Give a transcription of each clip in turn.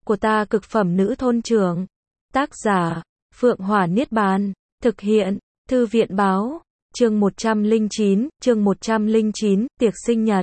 của ta cực phẩm nữ thôn trưởng. Tác giả, Phượng Hỏa Niết Bàn. Thực hiện, Thư viện Báo. Chương 109, tiệc sinh nhật.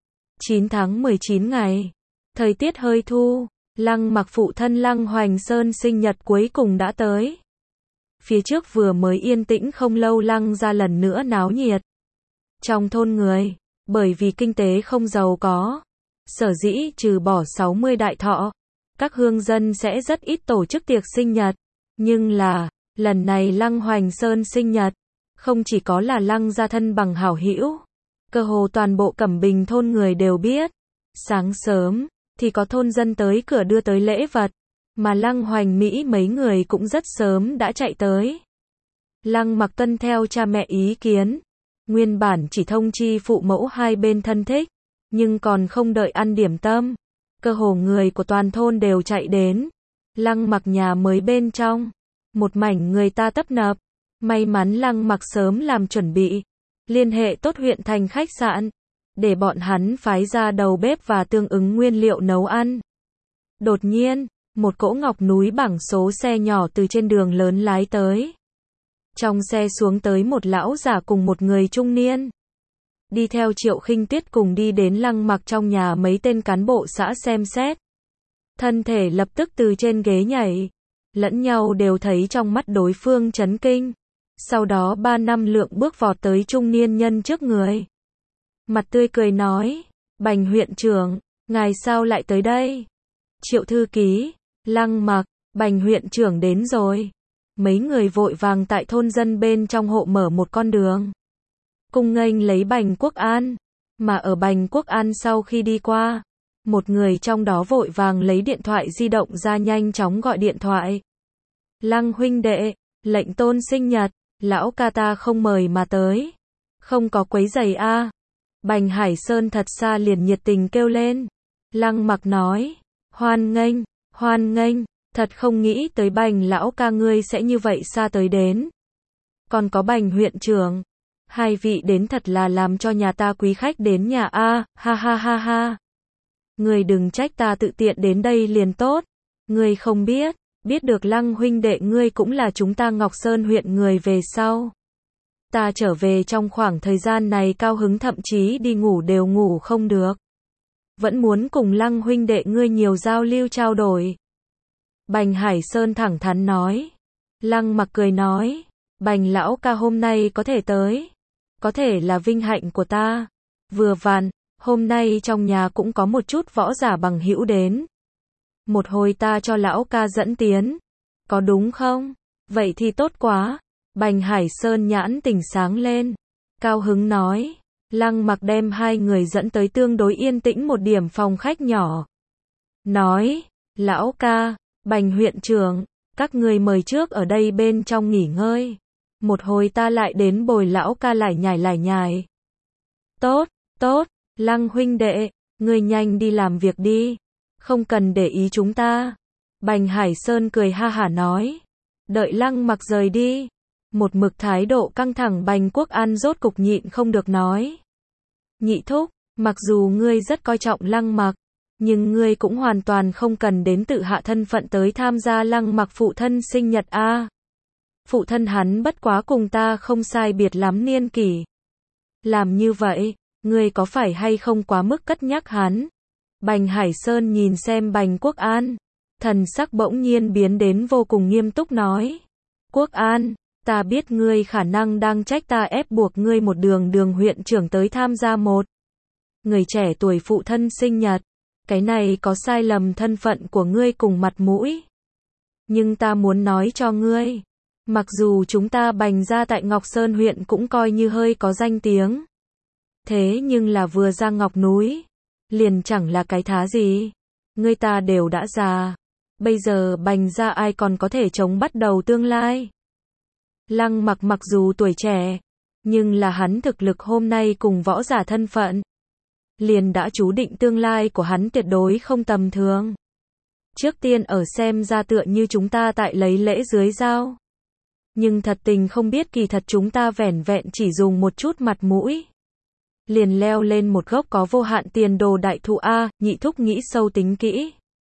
9 tháng 19 ngày. Thời tiết hơi thu, Lăng Mặc phụ thân Lăng Hoành Sơn sinh nhật cuối cùng đã tới. Phía trước vừa mới yên tĩnh không lâu Lăng ra lần nữa náo nhiệt. Trong thôn người, bởi vì kinh tế không giàu có, sở dĩ trừ bỏ 60 đại thọ, các hương dân sẽ rất ít tổ chức tiệc sinh nhật. Nhưng là, lần này Lăng Hoành Sơn sinh nhật, không chỉ có là Lăng gia thân bằng hảo hữu, cơ hồ toàn bộ Cẩm Bình thôn người đều biết. Sáng sớm, thì có thôn dân tới cửa đưa tới lễ vật, mà Lăng Hoành Mỹ mấy người cũng rất sớm đã chạy tới. Lăng Mặc tuân theo cha mẹ ý kiến, nguyên bản chỉ thông chi phụ mẫu hai bên thân thích, nhưng còn không đợi ăn điểm tâm, cơ hồ người của toàn thôn đều chạy đến. Lăng Mặc nhà mới bên trong, một mảnh người ta tấp nập. May mắn Lăng Mặc sớm làm chuẩn bị, liên hệ tốt huyện thành khách sạn, để bọn hắn phái ra đầu bếp và tương ứng nguyên liệu nấu ăn. Đột nhiên, một cỗ ngọc núi bảng số xe nhỏ từ trên đường lớn lái tới. Trong xe xuống tới một lão giả cùng một người trung niên. Đi theo Triệu Khinh Tuyết cùng đi đến Lăng Mặc trong nhà mấy tên cán bộ xã xem xét. Thân thể lập tức từ trên ghế nhảy. Lẫn nhau đều thấy trong mắt đối phương chấn kinh. Sau đó 3 năm lượng bước vọt tới trung niên nhân trước người. Mặt tươi cười nói, Bành huyện trưởng, ngài sao lại tới đây? Triệu thư ký, Lăng Mặc, Bành huyện trưởng đến rồi. Mấy người vội vàng tại thôn dân bên trong hộ mở một con đường. Cung nghênh lấy Bành Quốc An. Mà ở Bành Quốc An sau khi đi qua, một người trong đó vội vàng lấy điện thoại di động ra nhanh chóng gọi điện thoại. Lăng huynh đệ, lệnh tôn sinh nhật, lão ca ta không mời mà tới. Không có quấy rầy a. Bành Hải Sơn thật xa liền nhiệt tình kêu lên. Lăng Mặc nói, hoan nghênh, thật không nghĩ tới Bành lão ca ngươi sẽ như vậy xa tới đến. Còn có Bành huyện trưởng, hai vị đến thật là làm cho nhà ta quý khách đến nhà a, ha ha ha ha. Ngươi đừng trách ta tự tiện đến đây liền tốt. Ngươi không biết được Lăng huynh đệ ngươi cũng là chúng ta Ngọc Sơn huyện người về sau. Ta trở về trong khoảng thời gian này cao hứng thậm chí đi ngủ đều ngủ không được. Vẫn muốn cùng Lăng huynh đệ ngươi nhiều giao lưu trao đổi. Bành Hải Sơn thẳng thắn nói. Lăng Mặc cười nói, Bành lão ca hôm nay có thể tới, có thể là vinh hạnh của ta. Vừa vặn, hôm nay trong nhà cũng có một chút võ giả bằng hữu đến. Một hồi ta cho lão ca dẫn tiến. Có đúng không? Vậy thì tốt quá. Bành Hải Sơn nhãn tỉnh sáng lên. Cao hứng nói. Lăng Mặc đem hai người dẫn tới tương đối yên tĩnh một điểm phòng khách nhỏ. Nói. Lão ca, Bành huyện trưởng, các người mời trước ở đây bên trong nghỉ ngơi. Một hồi ta lại đến bồi lão ca lải nhải. Tốt, Lăng huynh đệ, ngươi nhanh đi làm việc đi. Không cần để ý chúng ta. Bành Hải Sơn cười ha hả nói. Đợi Lăng Mặc rời đi. Một mực thái độ căng thẳng Bành Quốc An rốt cục nhịn không được nói. Nhị thúc, mặc dù ngươi rất coi trọng Lăng Mặc, nhưng ngươi cũng hoàn toàn không cần đến tự hạ thân phận tới tham gia Lăng Mặc phụ thân sinh nhật a. Phụ thân hắn bất quá cùng ta không sai biệt lắm niên kỷ. Làm như vậy, ngươi có phải hay không quá mức cất nhắc hắn? Bành Hải Sơn nhìn xem Bành Quốc An, thần sắc bỗng nhiên biến đến vô cùng nghiêm túc nói. Quốc An, ta biết ngươi khả năng đang trách ta ép buộc ngươi một đường huyện trưởng tới tham gia một người trẻ tuổi phụ thân sinh nhật. Cái này có sai lầm thân phận của ngươi cùng mặt mũi. Nhưng ta muốn nói cho ngươi, mặc dù chúng ta Bành gia tại Ngọc Sơn huyện cũng coi như hơi có danh tiếng. Thế nhưng là vừa ra Ngọc núi, liền chẳng là cái thá gì. Ngươi ta đều đã già. Bây giờ Bành gia ai còn có thể chống bắt đầu tương lai. Lăng Mặc mặc dù tuổi trẻ, nhưng là hắn thực lực hôm nay cùng võ giả thân phận, liền đã chú định tương lai của hắn tuyệt đối không tầm thường. Trước tiên ở xem ra tựa như chúng ta tại lấy lễ dưới dao. Nhưng thật tình không biết kỳ thật chúng ta vẻn vẹn chỉ dùng một chút mặt mũi. Liền leo lên một gốc có vô hạn tiền đồ đại thụ a. Nhị thúc nghĩ sâu tính kỹ.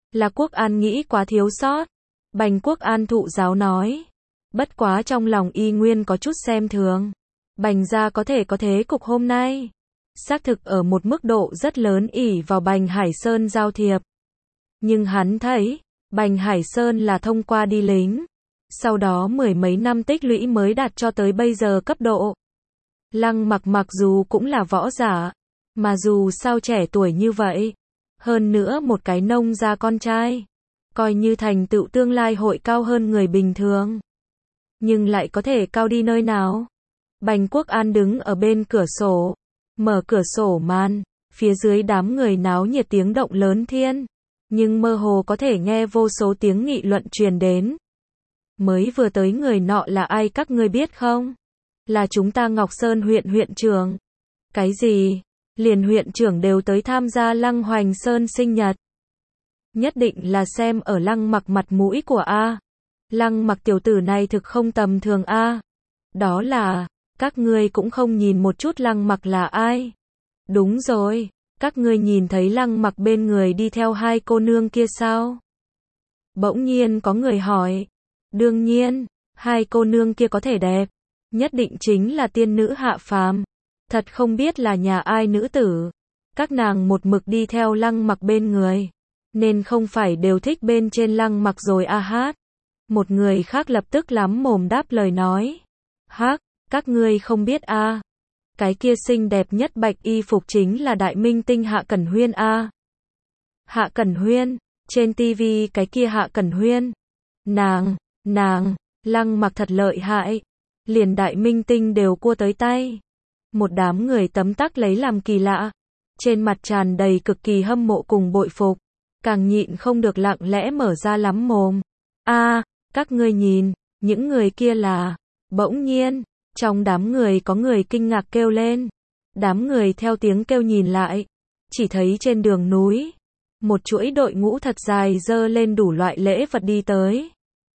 Là Quốc An nghĩ quá thiếu sót. Bành Quốc An thụ giáo nói. Bất quá trong lòng y nguyên có chút xem thường. Bành gia có thể có thế cục hôm nay. Xác thực ở một mức độ rất lớn ỷ vào Bành Hải Sơn giao thiệp. Nhưng hắn thấy, Bành Hải Sơn là thông qua đi lính. Sau đó mười mấy năm tích lũy mới đạt cho tới bây giờ cấp độ. Lăng Mặc mặc dù cũng là võ giả, mà dù sao trẻ tuổi như vậy, hơn nữa một cái nông gia con trai, coi như thành tựu tương lai hội cao hơn người bình thường. Nhưng lại có thể cao đi nơi nào? Bành Quốc An đứng ở bên cửa sổ, mở cửa sổ màn, phía dưới đám người náo nhiệt tiếng động lớn thiên, nhưng mơ hồ có thể nghe vô số tiếng nghị luận truyền đến. Mới vừa tới người nọ là ai các ngươi biết không? Là chúng ta Ngọc Sơn huyện huyện trưởng. Cái gì? Liền huyện trưởng đều tới tham gia Lăng Hoành Sơn sinh nhật. Nhất định là xem ở Lăng Mặc mặt mũi của A. Lăng Mặc tiểu tử này thực không tầm thường A. Đó là, các ngươi cũng không nhìn một chút Lăng Mặc là ai. Đúng rồi, các ngươi nhìn thấy Lăng Mặc bên người đi theo hai cô nương kia sao? Bỗng nhiên có người hỏi. Đương nhiên, hai cô nương kia có thể đẹp, nhất định chính là tiên nữ hạ phàm. Thật không biết là nhà ai nữ tử. Các nàng một mực đi theo Lăng Mặc bên người, nên không phải đều thích bên trên Lăng Mặc rồi a hát. Một người khác lập tức lắm mồm đáp lời nói. Hắc, các ngươi không biết a. Cái kia xinh đẹp nhất bạch y phục chính là đại minh tinh Hạ Cẩn Huyên a. Hạ Cẩn Huyên, trên tivi cái kia Hạ Cẩn Huyên. Nàng, Lăng Mặc thật lợi hại. Liền đại minh tinh đều cua tới tay. Một đám người tấm tắc lấy làm kỳ lạ. Trên mặt tràn đầy cực kỳ hâm mộ cùng bội phục. Càng nhịn không được lặng lẽ mở ra lắm mồm. A, các ngươi nhìn, những người kia là. Bỗng nhiên, trong đám người có người kinh ngạc kêu lên. Đám người theo tiếng kêu nhìn lại. Chỉ thấy trên đường núi, một chuỗi đội ngũ thật dài dơ lên đủ loại lễ vật đi tới.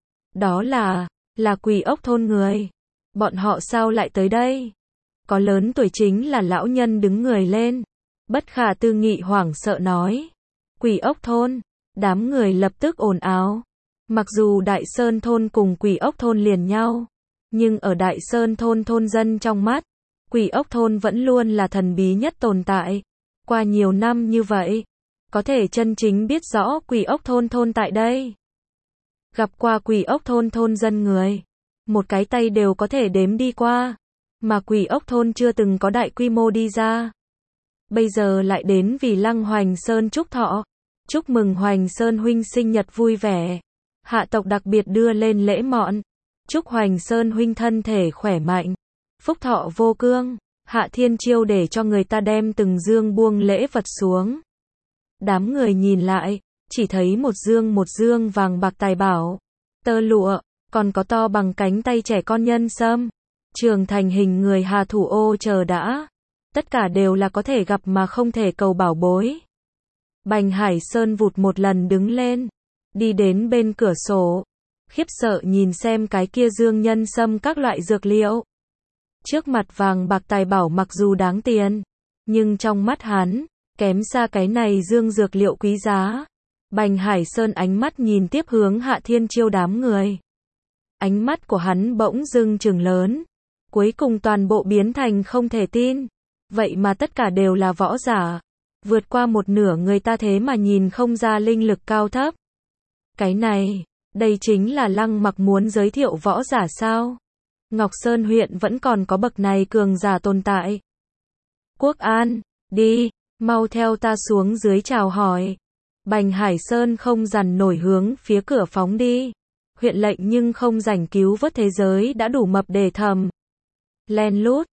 Đó là Quỷ Ốc thôn người. Bọn họ sao lại tới đây? Có lớn tuổi chính là lão nhân đứng người lên. Bất khả tư nghị hoảng sợ nói. Quỷ Ốc thôn. Đám người lập tức ồn ào. Mặc dù Đại Sơn thôn cùng Quỷ Ốc thôn liền nhau, nhưng ở Đại Sơn thôn thôn dân trong mắt, Quỷ Ốc thôn vẫn luôn là thần bí nhất tồn tại. Qua nhiều năm như vậy, có thể chân chính biết rõ Quỷ Ốc thôn thôn tại đây. Gặp qua Quỷ Ốc thôn thôn dân người, một cái tay đều có thể đếm đi qua, mà Quỷ Ốc thôn chưa từng có đại quy mô đi ra. Bây giờ lại đến vì Lăng Hoành Sơn chúc thọ, chúc mừng Hoành Sơn huynh sinh nhật vui vẻ. Hạ tộc đặc biệt đưa lên lễ mọn, chúc Hoành Sơn huynh thân thể khỏe mạnh, phúc thọ vô cương. Hạ Thiên Chiêu để cho người ta đem từng dương buông lễ vật xuống. Đám người nhìn lại, chỉ thấy một dương vàng bạc tài bảo, tơ lụa, còn có to bằng cánh tay trẻ con nhân sâm, trường thành hình người hà thủ ô chờ đã. Tất cả đều là có thể gặp mà không thể cầu bảo bối. Bành Hải Sơn vụt một lần đứng lên, đi đến bên cửa sổ, khiếp sợ nhìn xem cái kia dương nhân sâm các loại dược liệu. Trước mặt vàng bạc tài bảo mặc dù đáng tiền, nhưng trong mắt hắn, kém xa cái này dương dược liệu quý giá. Bành Hải Sơn ánh mắt nhìn tiếp hướng Hạ Thiên Chiêu đám người. Ánh mắt của hắn bỗng dưng trừng lớn, cuối cùng toàn bộ biến thành không thể tin. Vậy mà tất cả đều là võ giả. Vượt qua một nửa người ta thế mà nhìn không ra linh lực cao thấp. Cái này, đây chính là Lăng Mặc muốn giới thiệu võ giả sao? Ngọc Sơn huyện vẫn còn có bậc này cường giả tồn tại. Quốc An, đi, mau theo ta xuống dưới chào hỏi. Bành Hải Sơn không dằn nổi hướng phía cửa phóng đi. Huyện lệnh nhưng không rảnh cứu vớt thế giới đã đủ mập để thầm. Len lút,